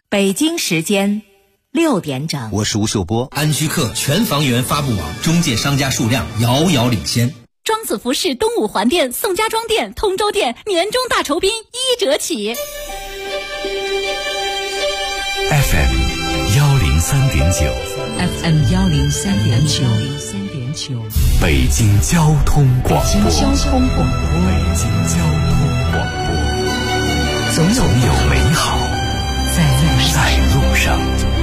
北京时间6点整。 我是吴秀波。 安居客全房源发布网中介商家数量遥遥领先。 庄子服饰东五环店、宋家庄店、通州店年终大酬宾1折起。 FM 103.9 FM 103.9 北京交通广播。 北京交通广播，总有美好在路上。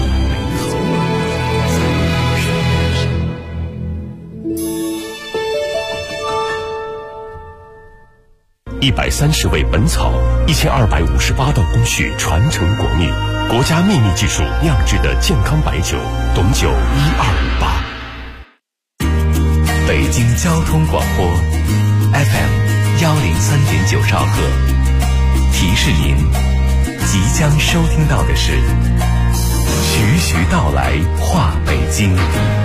130味本草，1258道工序传承国秘，国家秘密技术酿制的健康白酒，董酒1258。北京交通广播 FM 103.9兆赫，提示您即将收听到的是徐徐道来话北京。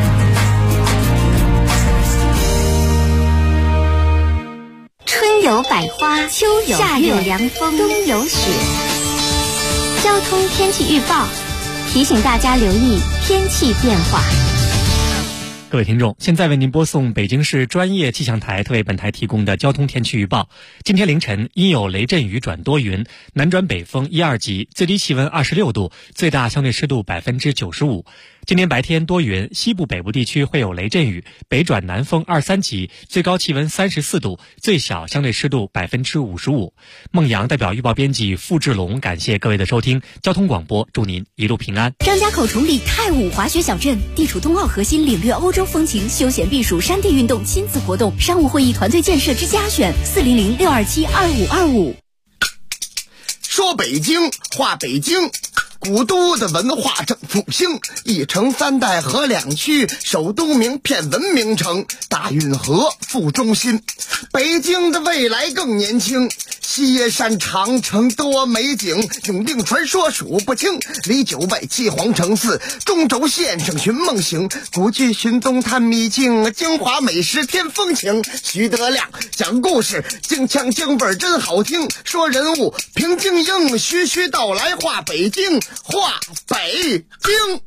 春有百花，秋有夏有凉风，冬有雪。交通天气预报提醒大家留意天气变化。 各位听众，现在为您播送北京市专业气象台特为本台提供的交通天气预报。今天凌晨阴有雷阵雨转多云，南转北风1、2级，最低气温26度，最大相对湿度95%。今天白天多云，西部北部地区会有雷阵雨，北转南风2、3级，最高气温34度，最小相对湿度55%。孟阳代表预报编辑付志龙感谢各位的收听，交通广播祝您一路平安。 张家口崇礼太武滑雪小镇地处冬奥核心，领略欧洲风情，休闲避暑，山地运动，亲子活动，商务会议，团队建设之家选400-627-2525。 说北京话北京，古都的文化正复兴，一城3代合2区，首都名片文明城，大运河副中心。北京的未来更年轻，西耶山长城多美景，永定传说数不清，离9外7皇城4，中轴线上寻梦行，古剧寻东探秘境，京华美食添风情。徐德亮讲故事，京腔京味真好听，说人物评京英，徐徐道来话北京，话北京。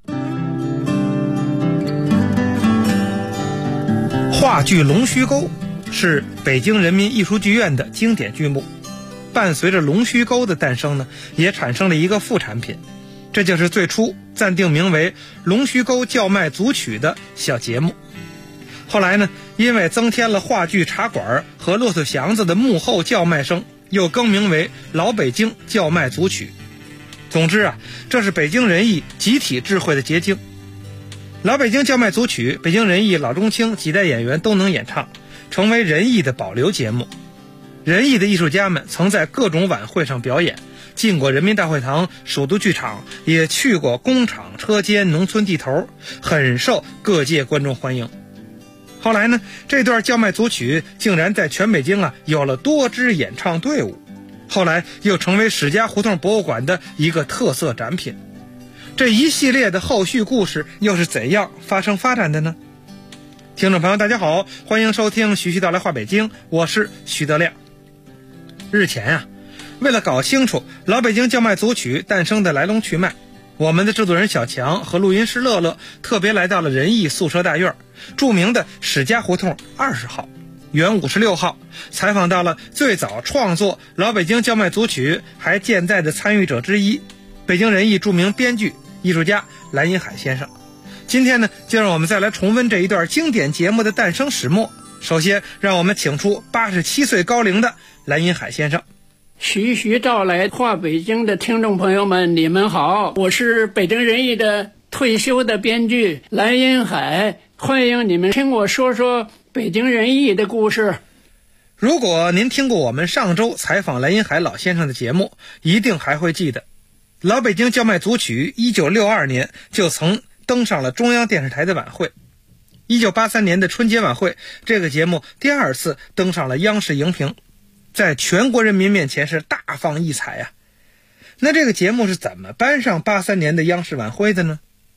话剧《龙须沟》是北京人民艺术剧院的经典剧目，伴随着龙须沟的诞生呢，也产生了一个副产品，这就是最初暂定名为龙须沟叫卖组曲的小节目。后来呢，因为增添了话剧茶馆和骆驼祥子的幕后叫卖声，又更名为老北京叫卖组曲。总之啊，这是北京人艺集体智慧的结晶。老北京叫卖组曲，北京人艺老中青几代演员都能演唱，成为人艺的保留节目。人艺的艺术家们曾在各种晚会上表演，进过人民大会堂、首都剧场，也去过工厂、车间、农村地头，很受各界观众欢迎。后来呢，这段叫卖组曲竟然在全北京有了多支演唱队伍，后来又成为史家胡同博物馆的一个特色展品。这一系列的后续故事又是怎样发展的呢？听众朋友大家好，欢迎收听徐徐道来话北京，我是徐德亮。日前为了搞清楚老北京叫卖组曲诞生的来龙去脉，我们的制作人小强和录音师乐乐特别来到了人艺宿舍大院，著名的史家胡同20号原56号，采访到了最早创作老北京叫卖组曲还健在的参与者之一，北京人艺著名编剧艺术家蓝荫海先生。今天呢，就让我们再来重温这一段经典节目的诞生始末。首先让我们请出87岁高龄的蓝荫海先生。 徐徐道来话北京的听众朋友们，你们好，我是北京人艺的退休的编剧蓝荫海，欢迎你们听我说说北京人艺的故事。 如果您听过我们上周采访蓝荫海老先生的节目，一定还会记得老北京叫卖组曲1962年就曾登上了中央电视台的晚会。1983年的春节晚会，这个节目第2次登上了央视荧屏，在全国人民面前是大放异彩那这个节目是怎么搬上83年的央视晚会的呢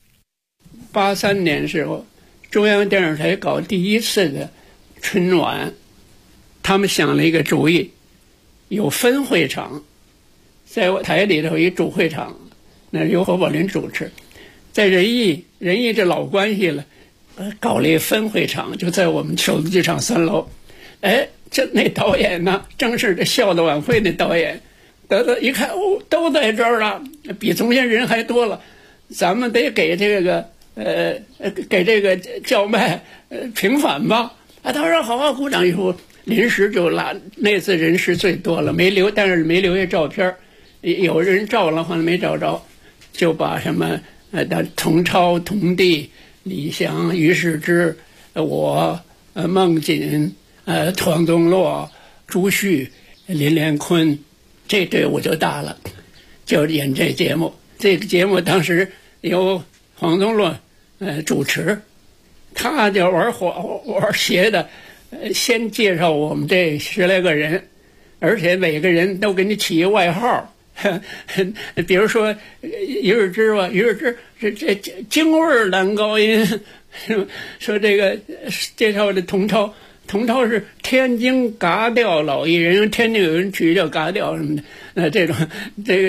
？83年时候，中央电视台搞第1次的春晚，他们想了一个主意，有分会场，在台里头有一主会场， 那由侯宝林主持。在仁义这老关系了，搞了一分会场，就在我们首都剧场3楼。那导演呢，正是这笑的晚会那导演，得一看都在这儿了，比从前人还多了，咱们得给这个叫卖平反吧。他说好，鼓掌一说，临时就拉，那次人是最多了，但是没留下照片，有人照了，好像没找着，就把什么童超、童弟、李翔、于世之、我、孟锦、黄宗洛、朱旭、林连坤，这队伍就大了，就演这节目。这个节目当时由黄宗洛主持，他就玩邪的，先介绍我们这10来个人，而且每个人都给你起一外号。比如说于世之吧，于世之是这京味男高音，说这个介绍的童超是天津嘎调老艺人，天津有人曲叫嘎调什么的，这种这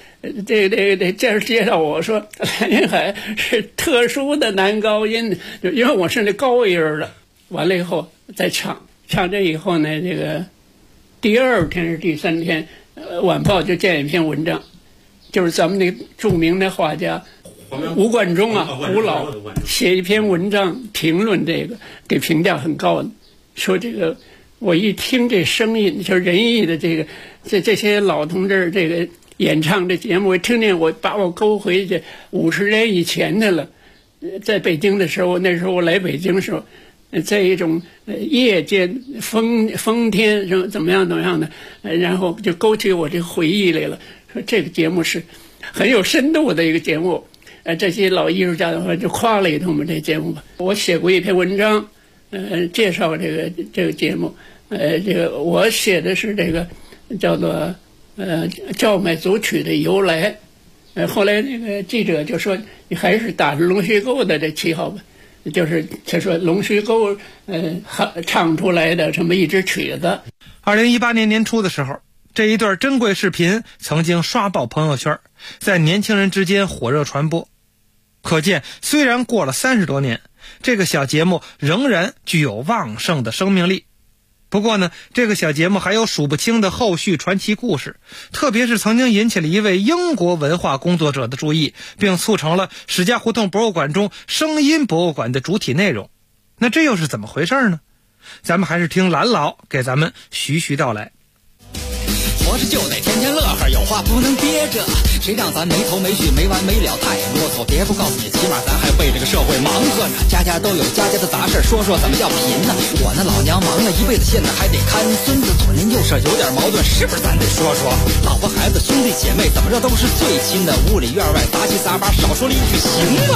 介绍我说蓝云海是特殊的男高音，因为我是那高音的。完了以后再唱这以后呢，这个第2天是第3天。晚报就建一篇文章，就是咱们那著名的画家吴冠中吴老写一篇文章评论这个，给评价很高的，说这个我一听这声音，就是仁义的这些老同志这个演唱这节目，我听见把我勾回去50年以前的了。在北京的时候，那时候我来北京的时候，在一种夜间风天什么怎么样的，然后就勾起我这个回忆来了。说这个节目是很有深度的一个节目，这些老艺术家的话就夸了一通我们这节目吧。我写过一篇文章，介绍这个节目，这个我写的是这个叫做叫卖组曲的由来。后来那个记者就说你还是打着龙须沟的这旗号吧。就是他说龙须沟唱出来的这么一支曲子。 2018年年初的时候，这一段珍贵视频曾经刷爆朋友圈，在年轻人之间火热传播。可见虽然过了30多年，这个小节目仍然具有旺盛的生命力。不过呢，这个小节目还有数不清的后续传奇故事，特别是曾经引起了一位英国文化工作者的注意，并促成了史家胡同博物馆中声音博物馆的主体内容。那这又是怎么回事呢？咱们还是听蓝老给咱们徐徐道来。 活着就得天天乐呵，有话不能憋着，谁让咱没头没绪没完没了太啰嗦。别不告诉你，起码咱还为这个社会忙活呢。家家都有家家的杂事，说说怎么叫贫呢？我那老娘忙了一辈子，现在还得看孙子，左邻右舍有点矛盾，是不是咱得说说？老婆孩子兄弟姐妹怎么着都是最亲的，屋里院外杂七杂八，少说了一句行吗？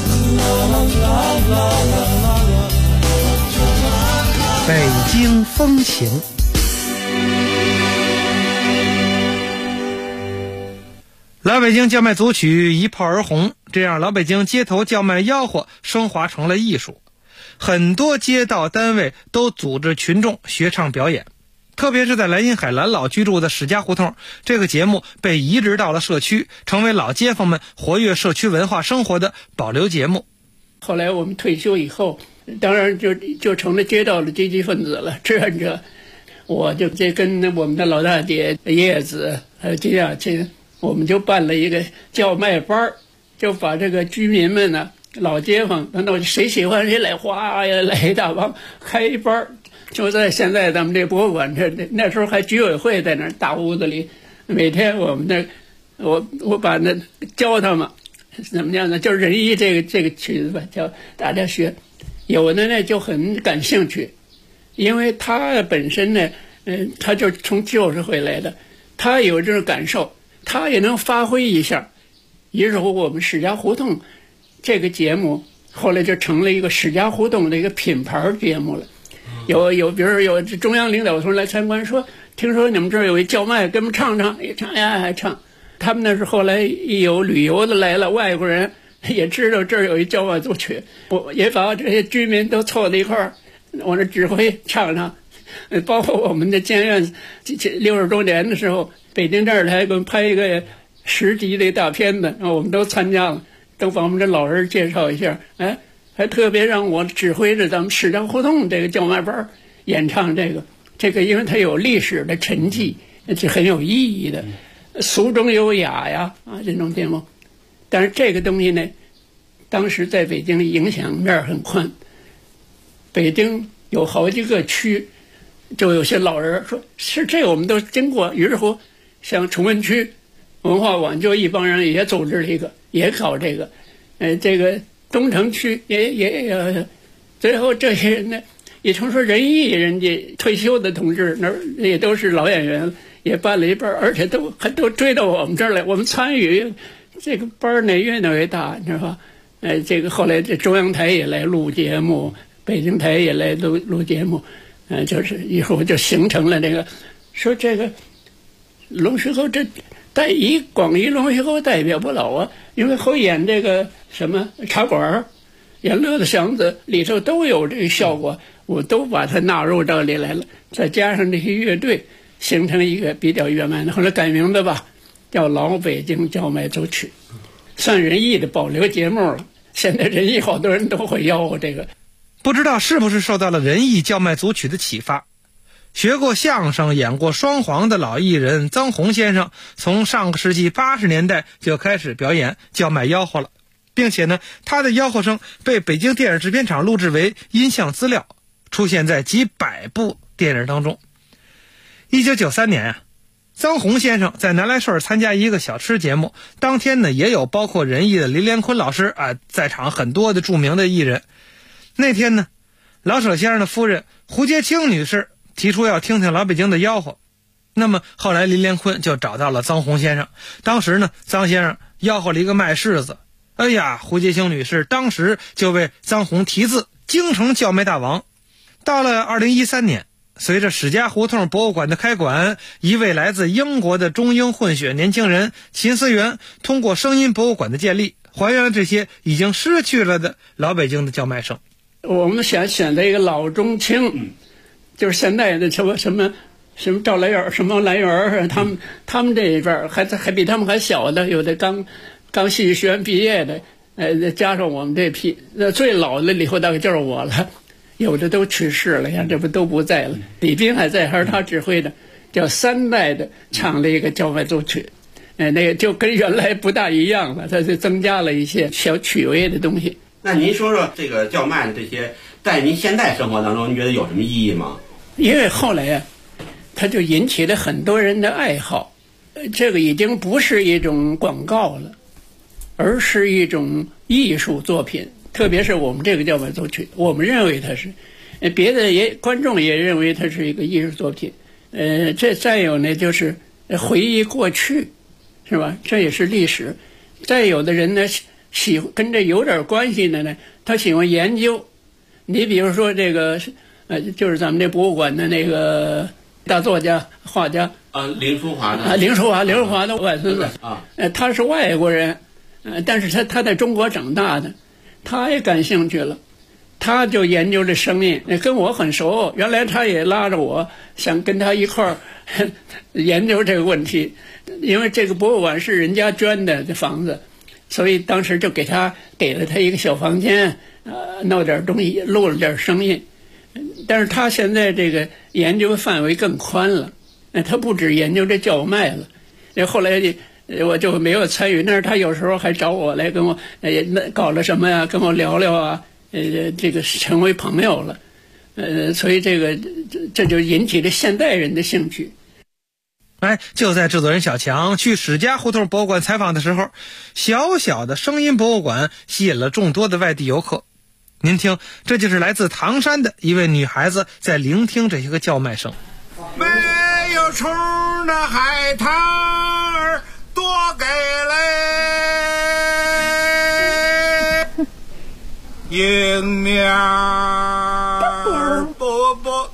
北京风情。老北京叫卖组曲一炮而红，这样老北京街头叫卖吆喝升华成了艺术。很多街道单位都组织群众学唱表演，特别是在蓝荫海蓝老居住的史家胡同，这个节目被移植到了社区，成为老街坊们活跃社区文化生活的保留节目。 后来我们退休以后，当然就成了街道的积极分子了，志愿者。我就跟我们的老大姐叶子还有金雅琴，我们就办了一个叫卖班，就把这个居民们呢，老街坊，那谁喜欢谁来，哗呀来一大帮，开一班，就在现在咱们这博物馆那时候还居委会在那大屋子里，每天我们我把那教他们怎么样呢？就是仁义这个曲子吧，叫大家学，有的呢就很感兴趣，因为他本身呢，他就从旧社会来的，他有这种感受。他也能发挥一下，于是乎我们史家胡同这个节目后来就成了一个史家胡同的一个品牌节目了。有比如说有中央领导层来参观，说听说你们这儿有一叫卖，给我们唱唱，也唱呀还唱。他们那是后来一有旅游的来了，外国人也知道这儿有一叫卖组曲，我也把这些居民都凑在一块儿，我这指挥唱唱。包括我们的监院60周年的时候，北京电视台给我们拍一个 10集的大片子，我们都参加了，都把我们这老人介绍一下。哎，还特别让我指挥着咱们市长胡同这个叫卖班演唱这个，因为它有历史的沉寂，是很有意义的，俗中有雅呀这种节目。但是这个东西呢，当时在北京影响面很宽，北京有好几个区，就有些老人说是这我们都经过，于是乎像崇文区文化馆就一帮人也组织了一个，也搞这个，这个东城区也，最后这些人呢，也听说仁义人家退休的同志那也都是老演员，也办了一班，而且还都追到我们这儿来，我们参与这个班呢越来越大，你知道吧？这个后来这中央台也来录节目，北京台也来录节目，就是以后就形成了这个，说这个龙须沟这广义龙须沟代表不了啊，因为后演这个什么茶馆、演乐的祥子里头都有这个效果，我都把它纳入这里来了，再加上这些乐队，形成一个比较圆满的。后来改名的吧，叫老北京叫卖组曲，算仁义的保留节目了。现在仁义好多人都会要这个， 不知道是不是受到了仁义叫卖组曲的启发。学过相声、演过双簧的老艺人曾洪先生，从上个世纪80年代就开始表演叫卖吆喝了，并且呢，他的吆喝声被北京电影制片厂录制为音像资料，出现在几百部电影当中。1993年曾洪先生在南来顺参加一个小吃节目，当天呢也有包括仁义的林连坤老师在场很多的著名的艺人。那天呢，老舍先生的夫人胡洁清女士提出要听听老北京的吆喝，那么后来林连坤就找到了曾洪先生，当时呢曾先生吆喝了一个卖柿子，哎呀，胡洁清女士当时就为曾洪题字京城叫卖大王。到了2013年，随着史家胡同博物馆的开馆，一位来自英国的中英混血年轻人秦思源通过声音博物馆的建立，还原了这些已经失去了的老北京的叫卖声。 我们想选择一个老中青，就是现在的什么赵来元、什么来元，他们这一边还比他们还小的，有的刚戏剧学院毕业的，加上我们这批，最老的里头大概就是我了，有的都去世了呀，这不都不在了。李斌还在，还是他指挥的，叫3代的唱了一个叫卖组曲，那个就跟原来不大一样了，他就增加了一些小趣味的东西。 那您说说这个叫卖这些，在您现代生活当中，您觉得有什么意义吗？ 因为后来它就引起了很多人的爱好，这个已经不是一种广告了，而是一种艺术作品。特别是我们这个叫卖组曲，我们认为它是，别的观众也认为它是一个艺术作品。这再有呢，就是回忆过去，是吧？这也是历史。再有的人呢，跟这有点关系的呢，他喜欢研究。你比如说这个，就是咱们这博物馆的那个大作家、画家林淑华的外孙子他是外国人，但是他在中国长大的，他也感兴趣了，他就研究这声音，跟我很熟。原来他也拉着我，想跟他一块儿研究这个问题，因为这个博物馆是人家捐的这房子。所以当时就给了他一个小房间，弄点东西，录了点声音。但是他现在这个研究范围更宽了，他不止研究这叫卖了。后来我就没有参与，但是他有时候还找我来跟我搞了什么呀，跟我聊聊啊，这个成为朋友了。所以这就引起了现代人的兴趣。 就在制作人小强去史家胡同博物馆采访的时候，小小的声音博物馆吸引了众多的外地游客。您听，这就是来自唐山的一位女孩子在聆听这些个叫卖声。 没有虫的海棠儿多给嘞，迎面啵，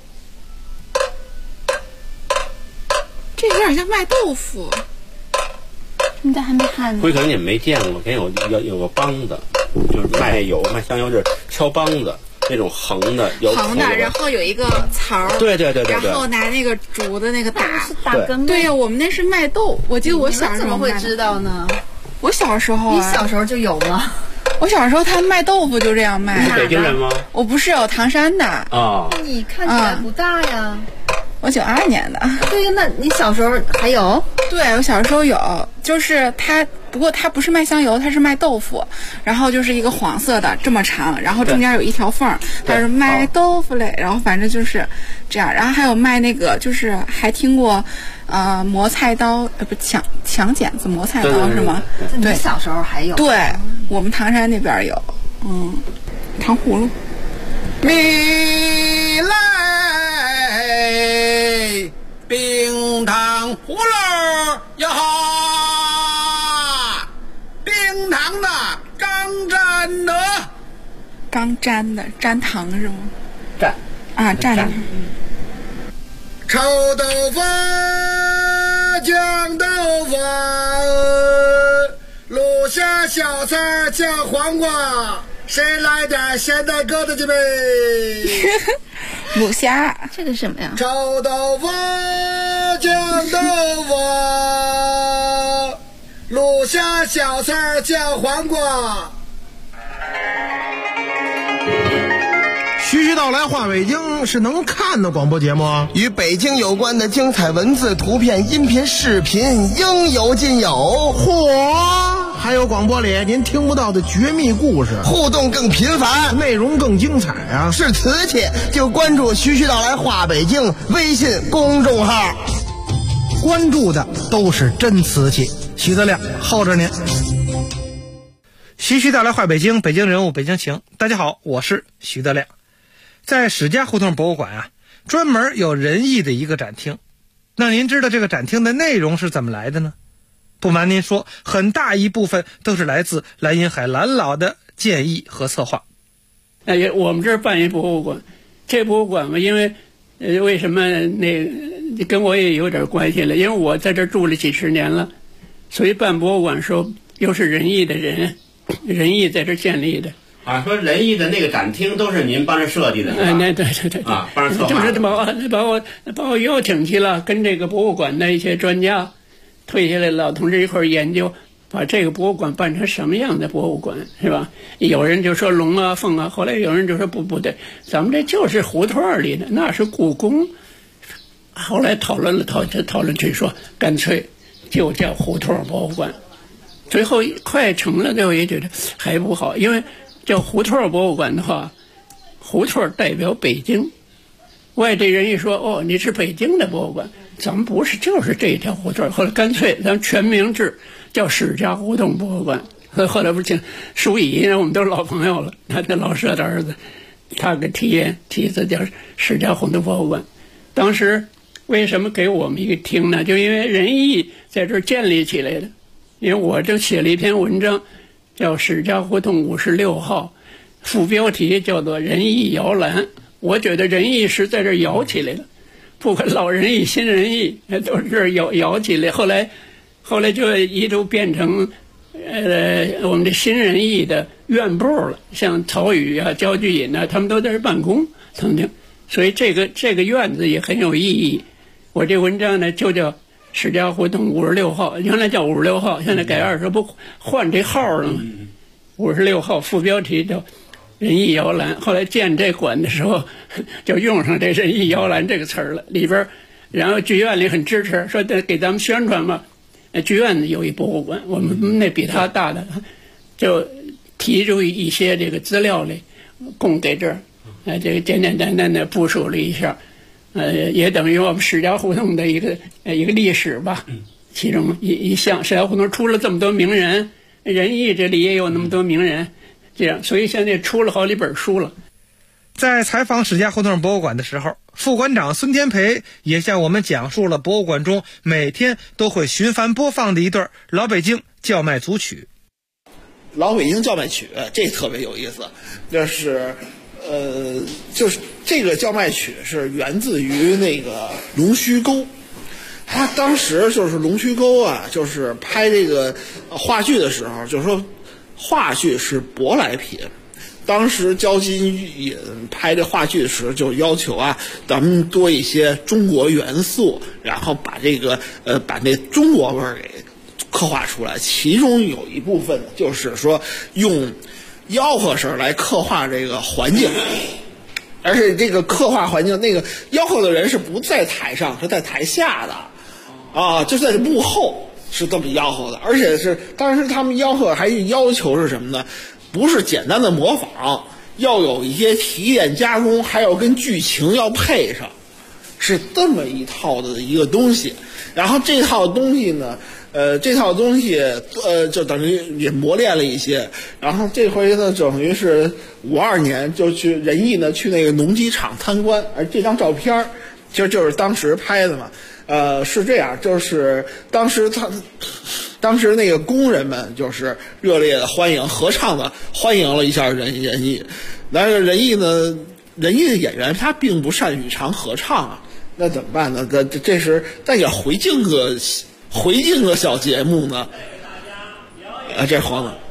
这有点像卖豆腐。你咋还没看呢？ 可能你们没见过，可能有个梆子，就是卖香油，就是敲梆子， 那种横的，有横的，然后有一个槽， 对， 然后拿那个竹的那个打根。 对呀，我们那是麦豆，我记得我小时候怎么会知道呢？ 我小时候， 你小时候就有吗？ 我小时候他卖豆腐就这样卖。 你是北京人吗？ 我不是，我唐山的。 啊， 你看起来不大呀。 我92年的。 对呀，那你小时候还有？ 对，我小时候有，就是它，不过它不是卖香油，它是卖豆腐，然后就是一个黄色的这么长，然后中间有一条缝，它是卖豆腐嘞，然后反正就是这样，然后还有卖那个，就是还听过，磨菜刀，不抢剪子磨菜刀是吗？ 对，你小时候还有？ 对，我们唐山那边有，糖葫芦。 米来冰糖葫芦哟哈，冰糖的刚粘的， 刚粘的粘糖是吗？ 蘸啊，蘸的。 臭豆腐酱豆腐，卤虾小菜酱黄瓜，谁来点咸蛋疙瘩去呗？ 卤虾， 这个什么呀？ 臭豆腐酱豆腐，卤虾小菜酱黄瓜。 徐徐道来话北京是能看的广播节目，与北京有关的精彩文字、图片、音频、视频应有尽有。嚯！还有广播里您听不到的绝密故事，互动更频繁，内容更精彩啊！是瓷器就关注徐徐道来话北京微信公众号，关注的都是真瓷器。徐德亮候着您。 徐徐道来话北京，北京人物，北京情。大家好，我是徐德亮。在史家胡同博物馆啊，专门有仁义的一个展厅。那您知道这个展厅的内容是怎么来的呢？不瞒您说，很大一部分都是来自蓝荫海蓝老的建议和策划。 我们这儿办一博物馆，这博物馆嘛，因为为什么跟我也有点关系了，因为我在这儿住了几十年了，所以办博物馆的时候又是仁义的人，仁义在这儿建立的。 啊，说仁义的那个展厅都是您帮着设计的，是吧？ 对啊，帮着策划。 就是把我邀请去了，跟这个博物馆的一些专家、退下来老同志一块儿研究，把这个博物馆办成什么样的博物馆，是吧？有人就说龙啊凤啊，后来有人就说不对，咱们这就是胡同里的，那是故宫。后来讨论去说，干脆就叫胡同博物馆。最后快成了，最后也觉得还不好，因为叫胡同博物馆的话，胡同代表北京，外地人一说你是北京的博物馆，咱们不是，就是这一条胡同。后来干脆咱们全名制叫史家胡同博物馆。后来不请舒乙，因为我们都是老朋友了，他的老舍的儿子，他给题字叫史家胡同博物馆。当时为什么给我们一个厅呢？就因为仁义在这儿建立起来的。因为我就写了一篇文章叫史家胡同56号，副标题叫做仁义摇篮。我觉得仁义是在这儿摇起来的，不管老仁义新仁义都是这儿摇起来。后来就一度变成我们的新仁义的院部了，像曹禺啊、焦菊隐啊，他们都在这儿办公曾经，所以这个院子也很有意义。我这文章呢就叫史家胡同56号，原来叫56号，现在改20，不换这号了吗？56号副标题叫仁义摇篮。后来建这馆的时候，就用上这仁义摇篮这个词儿了。里边，然后剧院里很支持，说得给咱们宣传嘛。剧院有一博物馆，我们那比他大的，就提出一些这个资料来供给这儿，这个简简单单的部署了一下。也等于我们史家胡同的一个历史吧，其中一项。史家胡同出了这么多名人，仁义这里也有那么多名人，这样，所以现在出了好几本书了。 在采访史家胡同博物馆的时候，副馆长孙天培也向我们讲述了博物馆中每天都会循环播放的一段老北京叫卖组曲。 老北京叫卖曲这特别有意思，就是这个叫卖曲是源自于那个龙须沟。他当时就是龙须沟啊，就是拍这个话剧的时候，就是说话剧是舶来品， 当时焦金隐拍这话剧时就要求啊，咱们多一些中国元素，然后把那中国味儿给刻画出来。其中有一部分就是说用吆喝声来刻画这个环境，而且这个刻画环境，那个吆喝的人是不在台上，是在台下的，就在幕后是这么吆喝的。而且是当时他们吆喝还要求是什么呢？不是简单的模仿，要有一些提炼加工，还要跟剧情要配上，是这么一套的一个东西。然后这套东西呢，就等于也磨练了一些。然后这回呢，等于是52年就去仁义呢去那个农机厂参观，而这张照片其实就是当时拍的嘛。是这样，就是当时那个工人们就是热烈的欢迎，合唱的欢迎了一下仁义。但是仁义的演员他并不善于唱合唱啊，那怎么办呢？这时再给回敬个小节目呢？这黄了。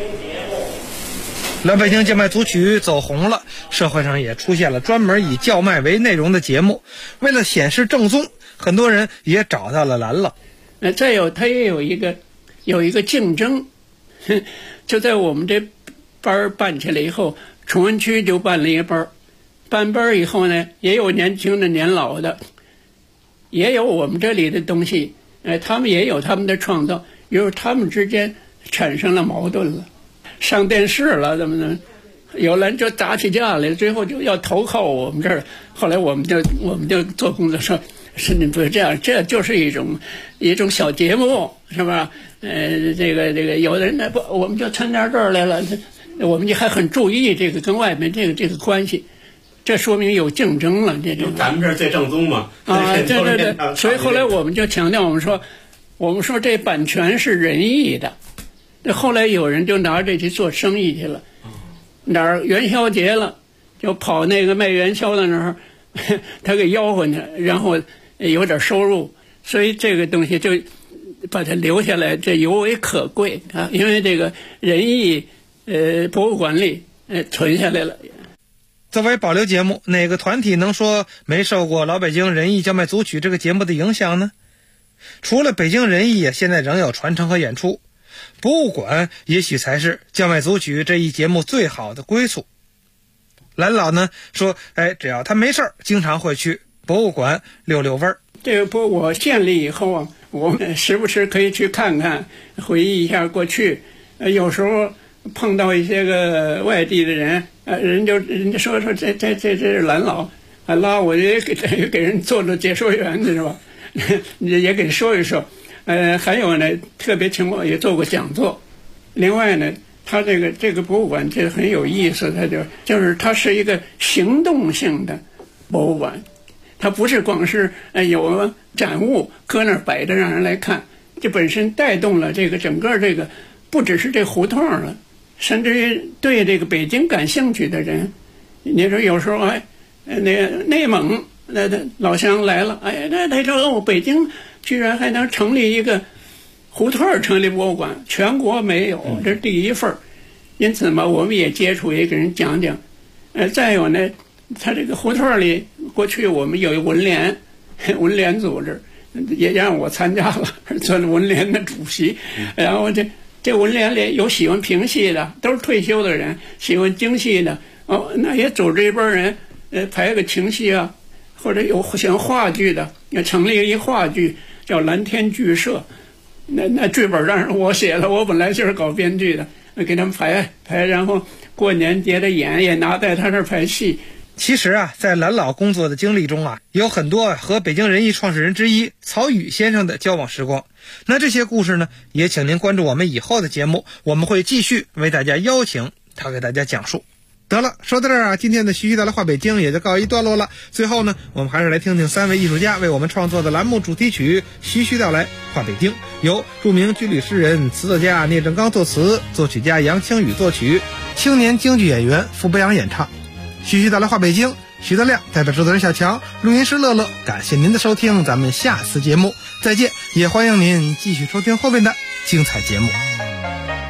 老北京叫卖组曲走红了，社会上也出现了专门以叫卖为内容的节目。为了显示正宗，很多人也找到了蓝老。 再有，他也有一个竞争，就在我们这班办起来以后，崇文区就办了一个班，办班以后呢，也有年轻的年老的，也有我们这里的东西，他们也有他们的创造，就是他们之间产生了矛盾了，上电视了，怎么能？有人就打起架来，最后就要投靠我们这儿。后来我们就做工作说，是你不是这样，这就是一种小节目，是吧？这个有的人呢不，我们就参加这儿来了，我们就还很注意这个跟外面这个关系，这说明有竞争了。这种咱们这儿最正宗嘛。 对。所以后来我们就强调，我们说这版权是仁义的。后来有人就拿这去做生意去了。哪儿元宵节了，就跑那个卖元宵的那儿，他给吆喝去，然后有点收入，所以这个东西就把它留下来，这尤为可贵啊！因为这个仁义博物馆里存下来了。 作为保留节目，哪个团体能说没受过老北京仁义叫卖组曲这个节目的影响呢？除了北京仁义，现在仍有传承和演出。博物馆也许才是叫卖组曲这一节目最好的归宿。蓝老呢说，只要他没事儿，经常会去博物馆溜溜弯儿。 这个博物建立以后啊，我们时不时可以去看看，回忆一下过去。有时候碰到一些个外地的人，人家说这是蓝老，拉我也给人做解说员，是吧？也给说一说。还有呢，特别情况也做过讲座。另外呢，它这个博物馆这很有意思，它就是它是一个行动性的博物馆，它不是光是有展物搁那儿摆着让人来看，这本身带动了这个整个这个不只是这胡同了，甚至于对这个北京感兴趣的人，你说有时候那个内蒙那老乡来了，他说北京居然还能成立一个胡同成立博物馆，全国没有，这是第一份。因此嘛，我们也接触，也给人讲讲。再有呢，他这个胡同里过去我们有一文联组织，也让我参加了，做了文联的主席。然后这文联里有喜欢评戏的，都是退休的人，喜欢京戏的，那也组织一帮人，排个情戏啊，或者有喜欢话剧的，也成立一话剧。叫蓝天剧社，那剧本让我写了，我本来就是搞编剧的，给他们排，然后过年节的演也拿在他这儿排戏。 其实啊，在蓝老工作的经历中啊，有很多和北京仁义创始人之一曹禺先生的交往时光。那这些故事呢，也请您关注我们以后的节目，我们会继续为大家邀请他给大家讲述。得了，说到这儿啊，今天的徐徐道来话北京也就告一段落了。最后呢，我们还是来听听3位艺术家为我们创作的栏目主题曲《徐徐道来话北京》，由著名军旅诗人、词作家聂正刚作词，作曲家杨清宇作曲，青年京剧演员傅博阳演唱。徐徐道来话北京，徐德亮代表制作人小强，录音师乐乐，感谢您的收听，咱们下次节目再见，也欢迎您继续收听后面的精彩节目。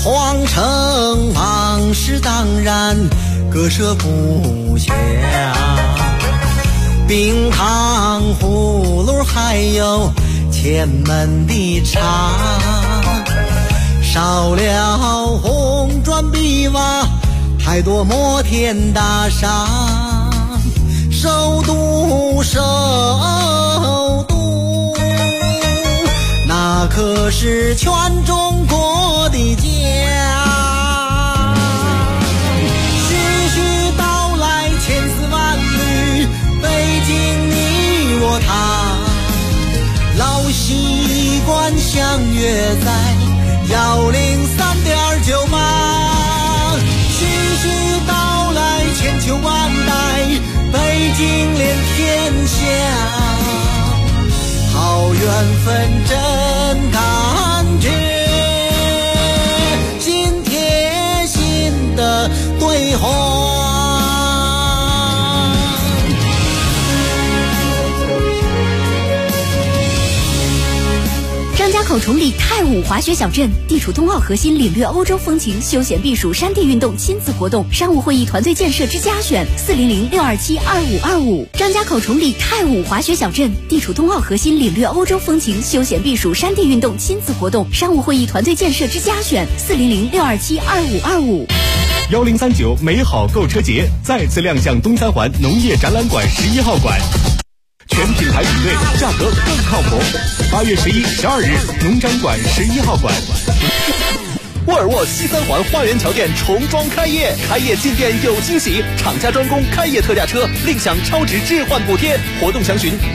皇城往事当然割舍不下，冰糖葫芦还有前门的茶，少了红砖碧瓦，太多摩天大厦，首都那可是全中国的家。徐徐道来千丝万缕，北京你我他，老习惯相约在103.98。徐徐道来千秋万代，北京连天下，好缘分真感觉，心贴心的对话。 张家口崇礼太武滑雪小镇地处冬奥核心，领略欧洲风情，休闲避暑山地运动亲子活动，商务会议团队建设之家选400-627-2525。张家口崇礼太武滑雪小镇地处冬奥核心，领略欧洲风情，休闲避暑山地运动亲子活动，商务会议团队建设之家选400-627-2525。 1039美好购车节再次亮相东三环农业展览馆11号馆，全品牌比对，价格更靠谱。8月11、12日，农展馆11号馆。 沃尔沃西三环花园桥店重装开业，开业进店有惊喜，厂家专供开业特价车，另享超值置换补贴。活动详询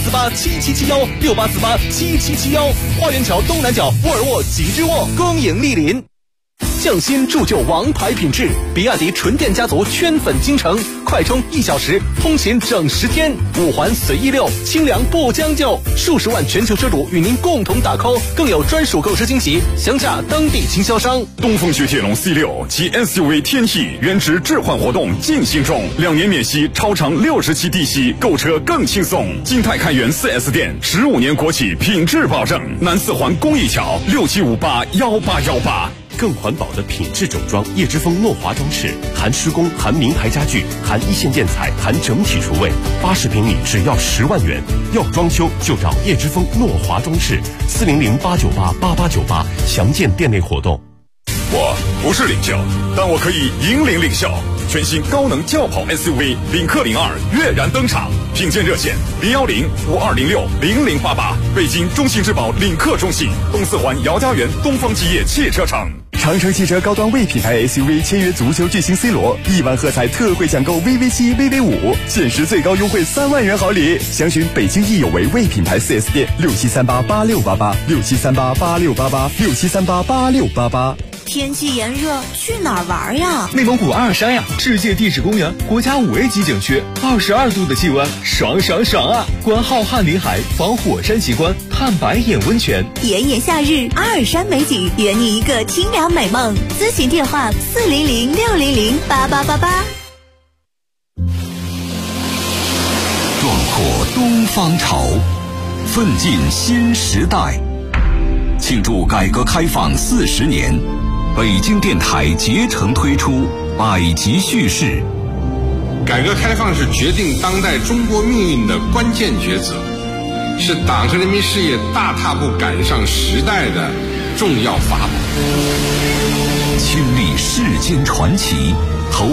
68487771，68487771。花园桥东南角沃尔沃极致沃，恭迎莅临。匠心铸就王牌品质，比亚迪纯电家族圈粉京城，快充1小时，通勤整10天，5环随意溜，清凉不将就，数十万全球车主与您共同打 call， 更有专属购车惊喜，详洽当地经销商。 东风雪铁龙 C6 及 SUV 天翼原值置换活动进行中，2年免息，超长60期低息，购车更轻松。金泰开元 4S 店，15年国企品质保证。南4环公益桥67581818。 更环保的品质整装，叶之峰诺华装饰，含施工，含名牌家具，含一线建材，含整体厨卫，80平米只要10万元。要装修就找叶之峰诺华装饰，400-898-8898，详见店内活动。 我不是领袖，但我可以引领领袖。全新高能轿跑 SUV 领克02跃然登场，品鉴热线010-5206-0088，北京中信质保领克中信，东4环姚家园东方基业汽车城。 长城汽车高端 V 品牌 SUV 签约足球巨星 C 罗，1万喝彩特惠抢购 VV7、VV5，限时最高优惠3万元好礼。详询北京易有为 V 品牌 4S 店，67388688，67388688，67388688。 天气炎热，去哪儿玩呀？ 内蒙古阿尔山呀，世界地质公园，国家5A 级景区，22度的气温，爽爽爽啊！观浩瀚林海，访火山奇观，探白眼温泉。 炎炎夏日，阿尔山美景，圆你一个清凉美梦。咨询电话400-600-8888。 壮阔东方潮，奋进新时代。庆祝改革开放40年，北京电台竭诚推出百集叙事。 改革开放是决定当代中国命运的关键抉择，是党和人民事业大踏步赶上时代的重要法宝。 亲历世间传奇，